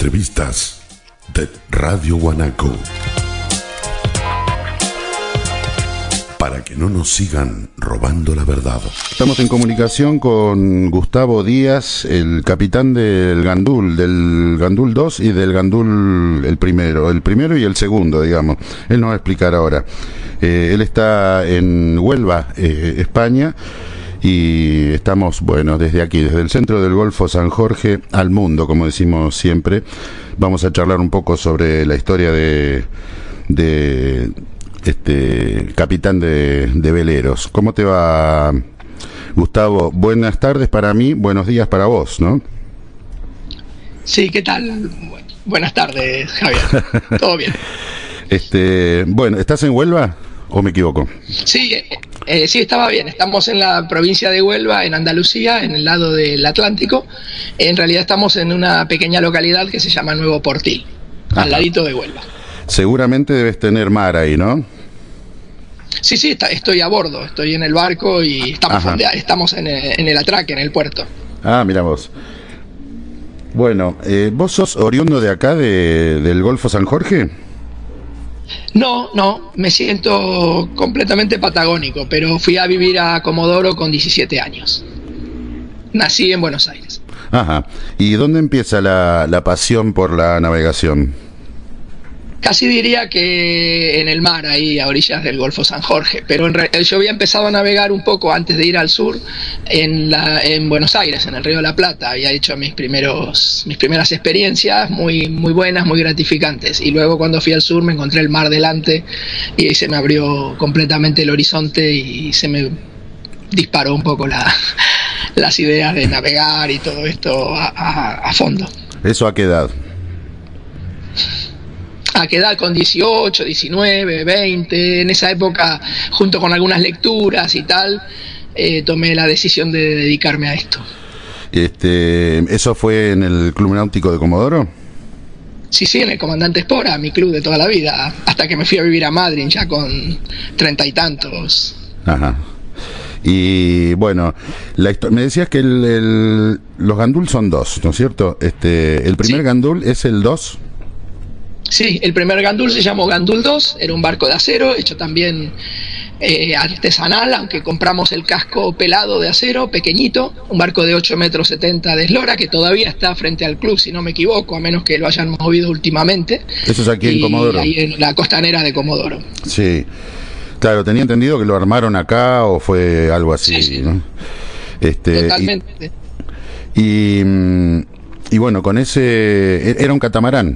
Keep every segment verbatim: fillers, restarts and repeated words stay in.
entrevistas de Radio Guanaco. Para que no nos sigan robando la verdad. Estamos en comunicación con Gustavo Díaz, el capitán del Gandul, del Gandul dos y del Gandul el primero, el primero y el segundo, digamos. Él nos va a explicar ahora. Eh, él está en Huelva, eh, España, y estamos, bueno, desde aquí, desde el centro del Golfo San Jorge al mundo, como decimos siempre. Vamos a charlar un poco sobre la historia de... de este capitán de, de veleros. ¿Cómo te va, Gustavo? Buenas tardes para mí, buenos días para vos, ¿no? Sí, ¿qué tal? Buenas tardes, Javier. ¿Todo bien? Este, bueno, ¿estás en Huelva o me equivoco? Sí, eh, eh, sí, estaba bien. Estamos en la provincia de Huelva, en Andalucía, en el lado del Atlántico. En realidad estamos en una pequeña localidad que se llama Nuevo Portil, Ajá. al ladito de Huelva. Seguramente debes tener mar ahí, ¿no? Sí, sí, está, estoy a bordo, estoy en el barco y estamos, estamos en, el, en el atraque, en el puerto. Ah, mira vos. Bueno, eh, ¿vos sos oriundo de acá, de, del Golfo San Jorge? No, no, me siento completamente patagónico, pero fui a vivir a Comodoro con diecisiete años. Nací en Buenos Aires. Ajá. ¿Y dónde empieza la, la pasión por la navegación? Casi diría que en el mar, ahí a orillas del Golfo San Jorge, pero en realidad yo había empezado a navegar un poco antes de ir al sur en, la, en Buenos Aires, en el Río de la Plata. Había hecho mis primeros mis primeras experiencias muy, muy buenas, muy gratificantes, y luego cuando fui al sur me encontré el mar delante y ahí se me abrió completamente el horizonte y se me disparó un poco la, las ideas de navegar y todo esto a, a, a fondo. ¿Eso a qué edad? A qué edad, con dieciocho, diecinueve, veinte, en esa época, junto con algunas lecturas y tal, eh, tomé la decisión de dedicarme a esto. Este, ¿Eso fue en el Club Náutico de Comodoro? Sí, sí, en el Comandante Espora, mi club de toda la vida, hasta que me fui a vivir a Madrid ya con treinta y tantos. Ajá. Y bueno, la me decías que el, el, los Gandul son dos, ¿no es cierto? Este, el primer sí. Gandul es el dos. Sí, el primer Gandul se llamó Gandul dos, era un barco de acero, hecho también eh, artesanal, aunque compramos el casco pelado de acero, pequeñito, un barco de ocho metros setenta de eslora, que todavía está frente al club, si no me equivoco, a menos que lo hayan movido últimamente. Eso es aquí en Comodoro. Ahí en la costanera de Comodoro. Sí, claro, tenía entendido que lo armaron acá o fue algo así, sí, sí. ¿no? Este, Totalmente. Y, y, y bueno, con ese, era un catamarán.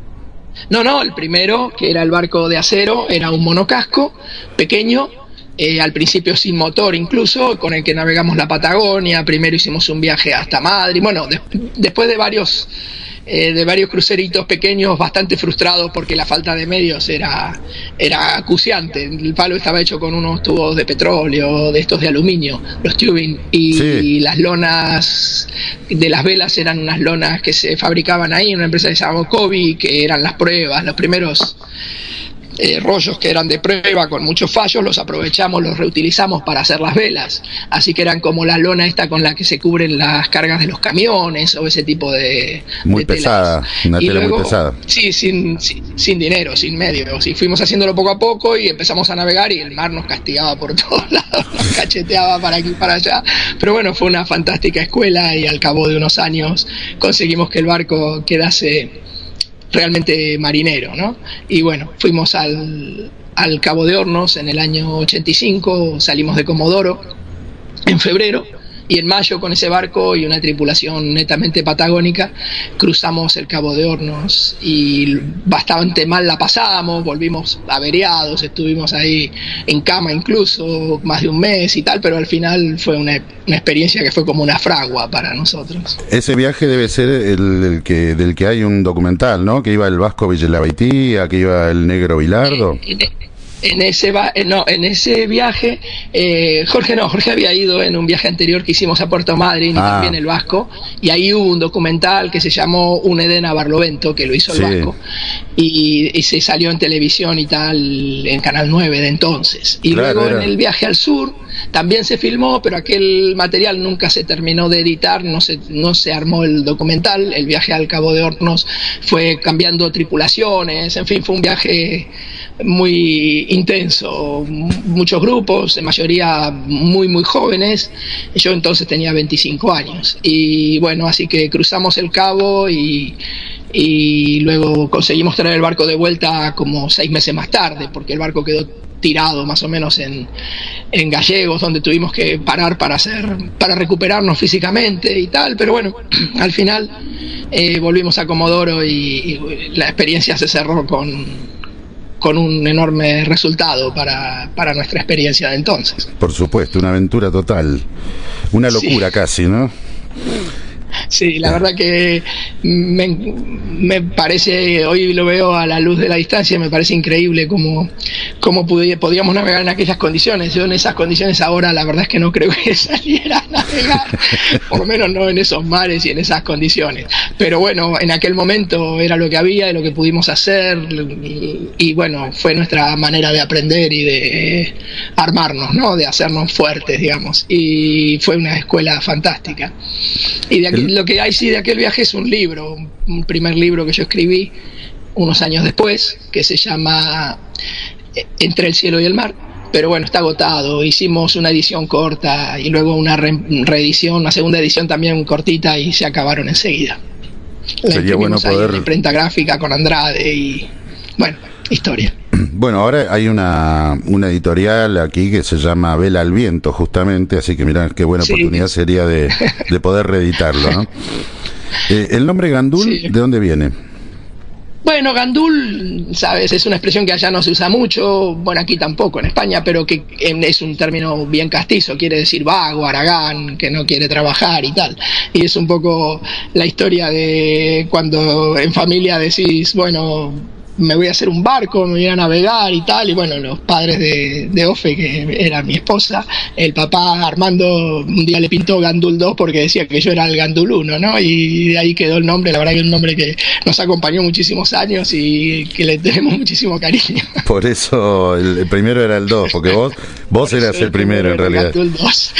No, no, el primero, que era el barco de acero, era un monocasco pequeño, eh, al principio sin motor incluso, con el que navegamos la Patagonia. Primero hicimos un viaje hasta Madrid, bueno, de, después de varios eh, de varios cruceritos pequeños, bastante frustrados porque la falta de medios era, era acuciante. El palo estaba hecho con unos tubos de petróleo, de estos de aluminio, los tubing, y, sí. y las lonas de las velas eran unas lonas que se fabricaban ahí en una empresa que se llamaba Kobe, que eran las pruebas, los primeros eh, rollos que eran de prueba con muchos fallos, los aprovechamos, los reutilizamos para hacer las velas, así que eran como la lona esta con la que se cubren las cargas de los camiones o ese tipo de muy de pesada, una y tela luego, muy pesada. Sí, sin, sin, sin dinero, sin medios, y fuimos haciéndolo poco a poco y empezamos a navegar y el mar nos castigaba por todos lados, nos cacheteaba para aquí y para allá, pero bueno, fue una fantástica escuela y al cabo de unos años conseguimos que el barco quedase realmente marinero, ¿no? Y bueno, fuimos al, al Cabo de Hornos en el año ochenta y cinco, salimos de Comodoro en febrero, y en mayo con ese barco y una tripulación netamente patagónica cruzamos el Cabo de Hornos y bastante mal la pasamos, volvimos averiados, estuvimos ahí en cama incluso más de un mes y tal, pero al final fue una, una experiencia que fue como una fragua para nosotros. Ese viaje debe ser el, el que del que hay un documental, ¿no? Que iba el Vasco Villelabaitía, que iba el Negro Bilardo. Eh, eh, En ese va, no, en ese viaje, eh, Jorge no, Jorge había ido en un viaje anterior que hicimos a Puerto Madryn y ah. también el Vasco, y ahí hubo un documental que se llamó Un Edén a Barlovento, que lo hizo el sí. Vasco, y, y se salió en televisión y tal, en Canal nueve de entonces. Y claro, luego era. En el viaje al sur también se filmó, pero aquel material nunca se terminó de editar, no se, no se armó el documental. El viaje al Cabo de Hornos fue cambiando tripulaciones, en fin, fue un viaje muy intenso, muchos grupos, en mayoría muy muy jóvenes. Yo entonces tenía veinticinco años y bueno, así que cruzamos el cabo y, y luego conseguimos traer el barco de vuelta como seis meses más tarde, porque el barco quedó tirado más o menos en, en Gallegos, donde tuvimos que parar para hacer, para recuperarnos físicamente y tal, pero bueno, al final eh, volvimos a Comodoro y, y la experiencia se cerró con con un enorme resultado para, para nuestra experiencia de entonces. Por supuesto, una aventura total, una locura sí. casi, ¿no? Sí, la verdad que me, me parece, hoy lo veo a la luz de la distancia, me parece increíble cómo, cómo pudi- podíamos navegar en aquellas condiciones. Yo en esas condiciones ahora la verdad es que no creo que saliera a navegar, por lo menos no en esos mares y en esas condiciones. Pero bueno, en aquel momento era lo que había y lo que pudimos hacer y, y bueno, fue nuestra manera de aprender y de armarnos, ¿no? De hacernos fuertes, digamos. Y fue una escuela fantástica. Y de aquí, lo que hay sí de aquel viaje es un libro, un primer libro que yo escribí unos años después, que se llama Entre el cielo y el mar, pero bueno, está agotado. Hicimos una edición corta y luego una re- reedición, una segunda edición también cortita y se acabaron enseguida. La Sería bueno poder... en imprenta gráfica con Andrade y bueno, historia. Bueno, ahora hay una, una editorial aquí que se llama Vela al Viento, justamente, así que mirá qué buena sí. oportunidad sería de, de poder reeditarlo, ¿no? Eh, ¿El nombre Gandul, sí. de dónde viene? Bueno, Gandul, sabes, es una expresión que allá no se usa mucho, bueno, aquí tampoco, en España, pero que es un término bien castizo, quiere decir vago, haragán, que no quiere trabajar y tal. Y es un poco la historia de cuando en familia decís, bueno, me voy a hacer un barco, me voy a navegar y tal, y bueno, los padres de, de Ofe, que era mi esposa, el papá Armando un día le pintó Gandul dos porque decía que yo era el Gandul uno, ¿no? Y de ahí quedó el nombre, la verdad que es un nombre que nos acompañó muchísimos años y que le tenemos muchísimo cariño. Por eso el, el primero era el dos, porque vos vos eras el primero, primero en realidad. Gandul dos.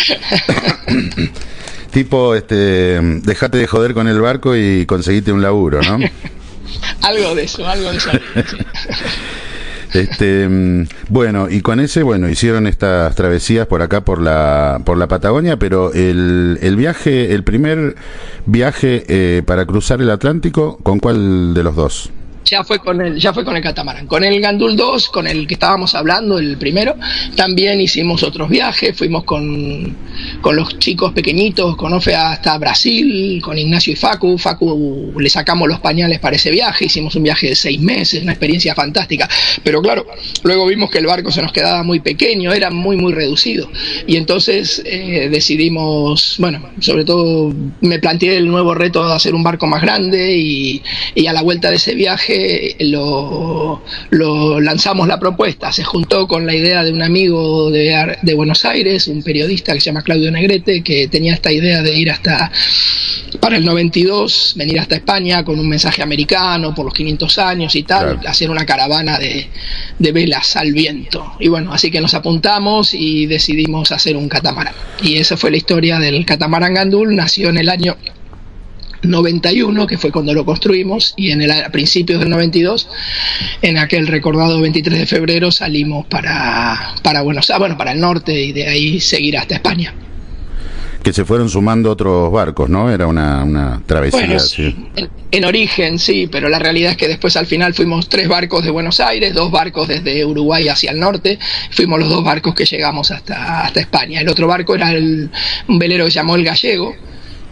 Tipo, este, dejate de joder con el barco y conseguiste un laburo, ¿no? Algo de eso, algo de eso. Sí. Este, bueno, y con ese, bueno, hicieron estas travesías por acá, por la por la Patagonia, pero el, el viaje, el primer viaje eh, para cruzar el Atlántico, ¿con cuál de los dos? Ya fue con el, ya fue con el catamarán, con el Gandul dos, con el que estábamos hablando, el primero. También hicimos otros viajes, fuimos con, con los chicos pequeñitos, con Ofe hasta Brasil, con Ignacio y Facu. Facu le sacamos los pañales para ese viaje, hicimos un viaje de seis meses, una experiencia fantástica. Pero claro, luego vimos que el barco se nos quedaba muy pequeño, era muy muy reducido. Y entonces eh, decidimos, bueno, sobre todo me planteé el nuevo reto de hacer un barco más grande y, y a la vuelta de ese viaje Lo, lo lanzamos la propuesta, se juntó con la idea de un amigo de, de Buenos Aires, un periodista que se llama Claudio Negrete, que tenía esta idea de ir hasta, para el noventa y dos, venir hasta España con un mensaje americano por los quinientos años y tal, claro. Hacer una caravana de, de velas al viento. Y bueno, así que nos apuntamos y decidimos hacer un catamarán. Y esa fue la historia del catamarán Gandul, nació en el año noventa y uno, que fue cuando lo construimos, y en el, a principios del noventa y dos, en aquel recordado veintitrés de febrero, salimos para, para Buenos Aires, bueno, para el norte, y de ahí seguir hasta España. Que se fueron sumando otros barcos, ¿no? Era una, una travesía. Bueno, sí. en, en origen, sí, pero la realidad es que después al final fuimos tres barcos de Buenos Aires, dos barcos desde Uruguay hacia el norte, fuimos los dos barcos que llegamos hasta, hasta España. El otro barco era el, un velero que se llamó el Gallego,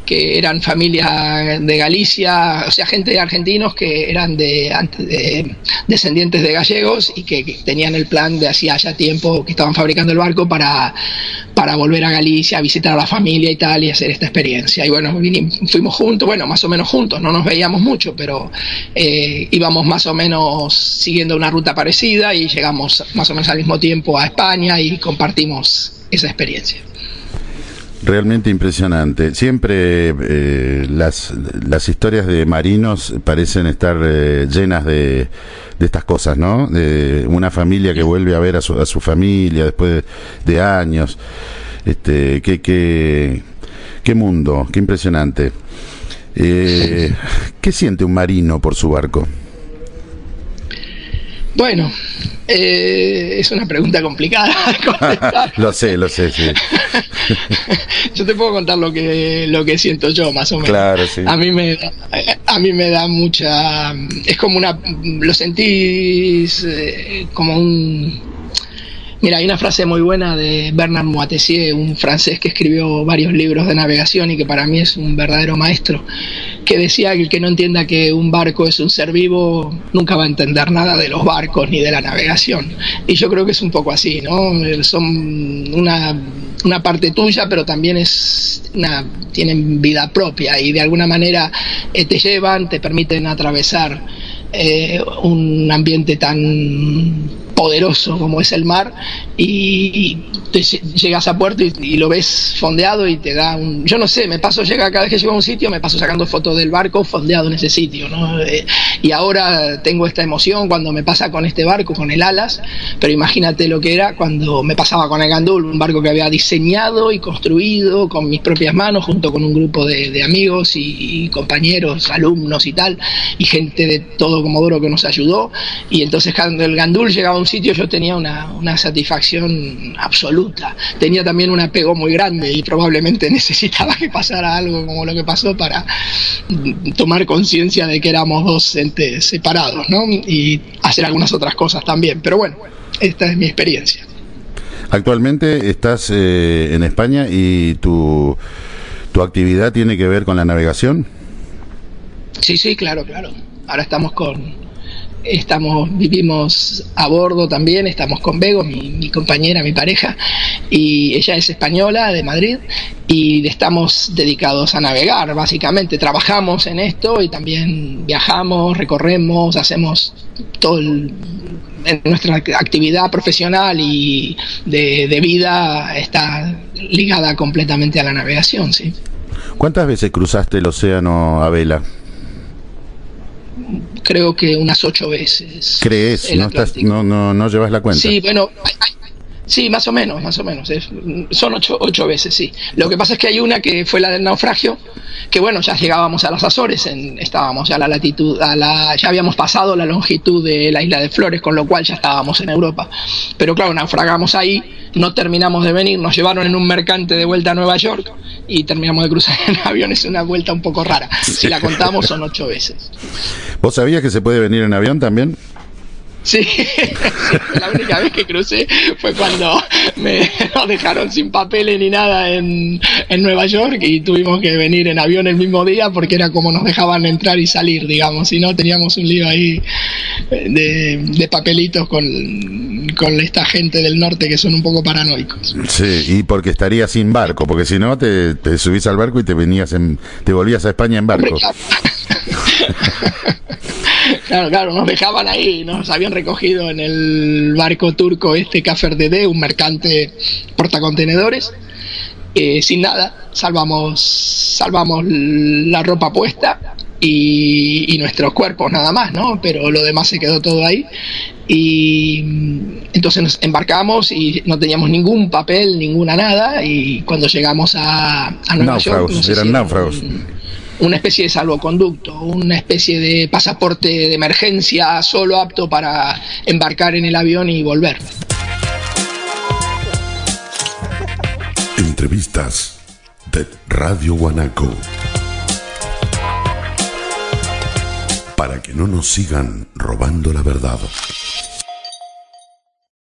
que eran familias de Galicia, o sea, gente de argentinos que eran de, de descendientes de gallegos y que, que tenían el plan de hacía ya tiempo que estaban fabricando el barco para, para volver a Galicia, a visitar a la familia y tal, y hacer esta experiencia. Y bueno, vinimos, fuimos juntos, bueno, más o menos juntos, no nos veíamos mucho, pero eh, íbamos más o menos siguiendo una ruta parecida y llegamos más o menos al mismo tiempo a España y compartimos esa experiencia. Realmente impresionante. Siempre eh, las, las historias de marinos parecen estar eh, llenas de, de estas cosas, ¿no? De una familia que vuelve a ver a su, a su familia después de, de años. Este, qué, qué, qué mundo, qué impresionante. Eh, ¿Qué siente un marino por su barco? Bueno, eh, es una pregunta complicada de contestar. Lo sé, lo sé, sí. Yo te puedo contar lo que lo que siento yo, más o menos. Claro, sí. A mí me a mí me da mucha, es como una, lo sentís eh, como un. Mira, hay una frase muy buena de Bernard Moitessier, un francés que escribió varios libros de navegación y que para mí es un verdadero maestro, que decía que el que no entienda que un barco es un ser vivo nunca va a entender nada de los barcos ni de la navegación. Y yo creo que es un poco así, ¿no? Son una, una parte tuya, pero también es una, tienen vida propia y de alguna manera eh, te llevan, te permiten atravesar eh, un ambiente tan poderoso como es el mar y te llegas a puerto y, y lo ves fondeado y te da un, yo no sé, me paso, llega cada vez que llego a un sitio me paso sacando fotos del barco fondeado en ese sitio, ¿no? Eh, y ahora tengo esta emoción cuando me pasa con este barco, con el Alas, pero imagínate lo que era cuando me pasaba con el Gandul, un barco que había diseñado y construido con mis propias manos junto con un grupo de, de amigos y, y compañeros, alumnos y tal, y gente de todo Comodoro que nos ayudó, y entonces cuando el Gandul llegaba a un sitio yo tenía una, una satisfacción absoluta, tenía también un apego muy grande y probablemente necesitaba que pasara algo como lo que pasó para tomar conciencia de que éramos dos entes separados, ¿no? Y hacer algunas otras cosas también, pero bueno, esta es mi experiencia. Actualmente estás eh, en España y tu, tu actividad tiene que ver con la navegación. Sí, sí, claro, claro. Ahora estamos con Estamos, vivimos a bordo también, estamos con Bego, mi, mi compañera, mi pareja, y ella es española, de Madrid, y estamos dedicados a navegar, básicamente. Trabajamos en esto y también viajamos, recorremos, hacemos todo el, en nuestra actividad profesional y de, de vida está ligada completamente a la navegación, sí. ¿Cuántas veces cruzaste el océano a vela? Creo que unas ocho veces. ¿Crees? ¿No, estás, no, no, no llevas la cuenta? Sí, bueno, hay, hay, sí, más o menos, más o menos. Es, son ocho, ocho veces, sí. Lo que pasa es que hay una que fue la del naufragio, que bueno, ya llegábamos a las Azores, en, estábamos ya a la latitud, a la, ya habíamos pasado la longitud de la isla de Flores, con lo cual ya estábamos en Europa. Pero claro, naufragamos ahí, no terminamos de venir, nos llevaron en un mercante de vuelta a Nueva York y terminamos de cruzar en avión. Es una vuelta un poco rara. Si la contamos son ocho veces. ¿Vos sabías que se puede venir en avión también? Sí, la única vez que crucé fue cuando me nos dejaron sin papeles ni nada en, en Nueva York y tuvimos que venir en avión el mismo día porque era como nos dejaban entrar y salir, digamos, si no teníamos un lío ahí de, de papelitos con, con esta gente del norte que son un poco paranoicos. Sí, y porque estarías sin barco, porque si no te, te subís al barco y te venías en, te volvías a España en barco. Hombre, claro. Claro, claro, nos dejaban ahí, nos habían recogido en el barco turco este Cafer Dede, un mercante portacontenedores, eh, sin nada, salvamos, salvamos la ropa puesta y, y nuestros cuerpos nada más, ¿no? Pero lo demás se quedó todo ahí y entonces nos embarcamos y no teníamos ningún papel, ninguna nada, y cuando llegamos a, a Nueva náufragos, York, no sé eran si náufragos. Un, una especie de salvoconducto, una especie de pasaporte de emergencia solo apto para embarcar en el avión y volver. Entrevistas de Radio Guanaco. Para que no nos sigan robando la verdad.